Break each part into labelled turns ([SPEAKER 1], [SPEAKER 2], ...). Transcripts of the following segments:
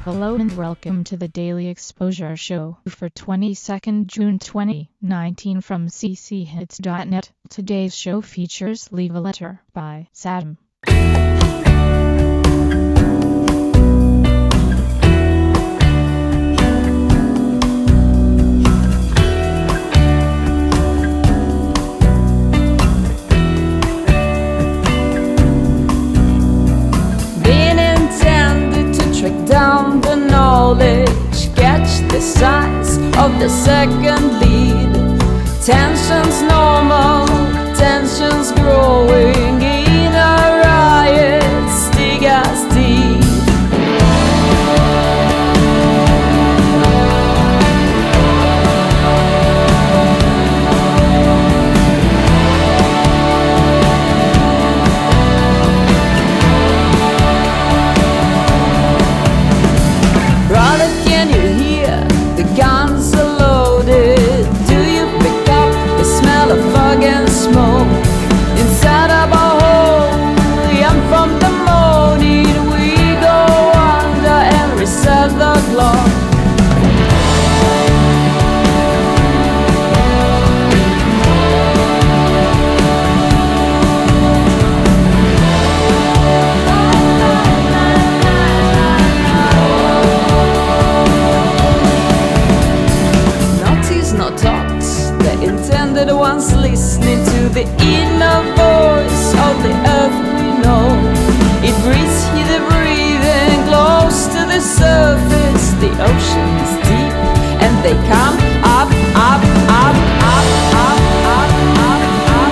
[SPEAKER 1] Hello and welcome to the Daily Exposure Show for 22nd June 2019 from cchits.net. Today's show features Leave a Letter by Saddam.
[SPEAKER 2] Down the knowledge, catch the signs of the second lead. Tensions normal, tensions growing in a riot, stick as deep. The ones listening to the inner voice of the earth we know. It breathes here, the breathing close to the surface. The ocean is deep and they come up, up, up, up, up, up, up, up,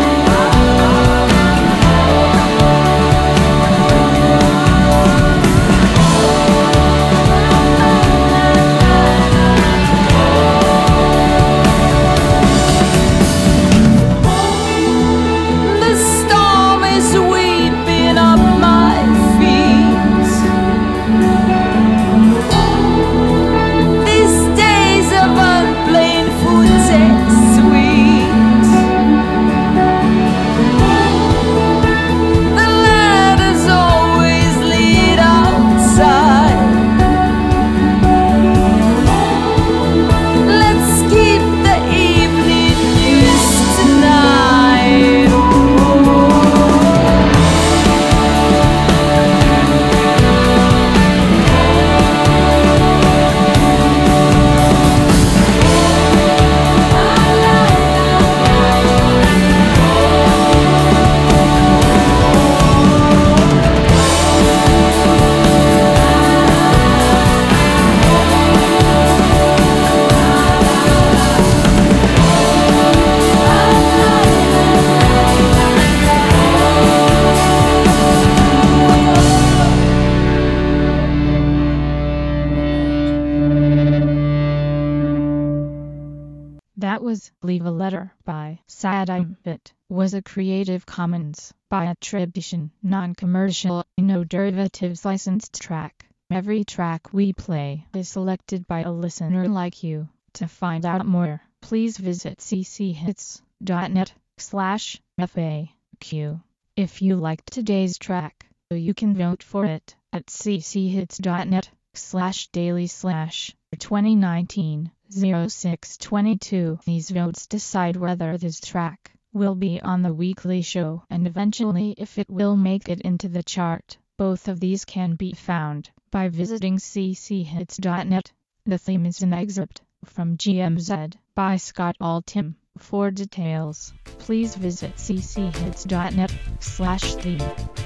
[SPEAKER 1] That was Leave a Letter by Saddam. It was a Creative Commons by attribution, non-commercial, no derivatives licensed track. Every track we play is selected by a listener like you. To find out more, please visit cchits.net/FAQ. If you liked today's track, you can vote for it at cchits.net/daily/2019. 0622. These votes decide whether this track will be on the weekly show and eventually if it will make it into the chart. Both of these can be found by visiting cchits.net. The theme is an excerpt from GMZ by Scott Altham. For details, please visit cchits.net/theme.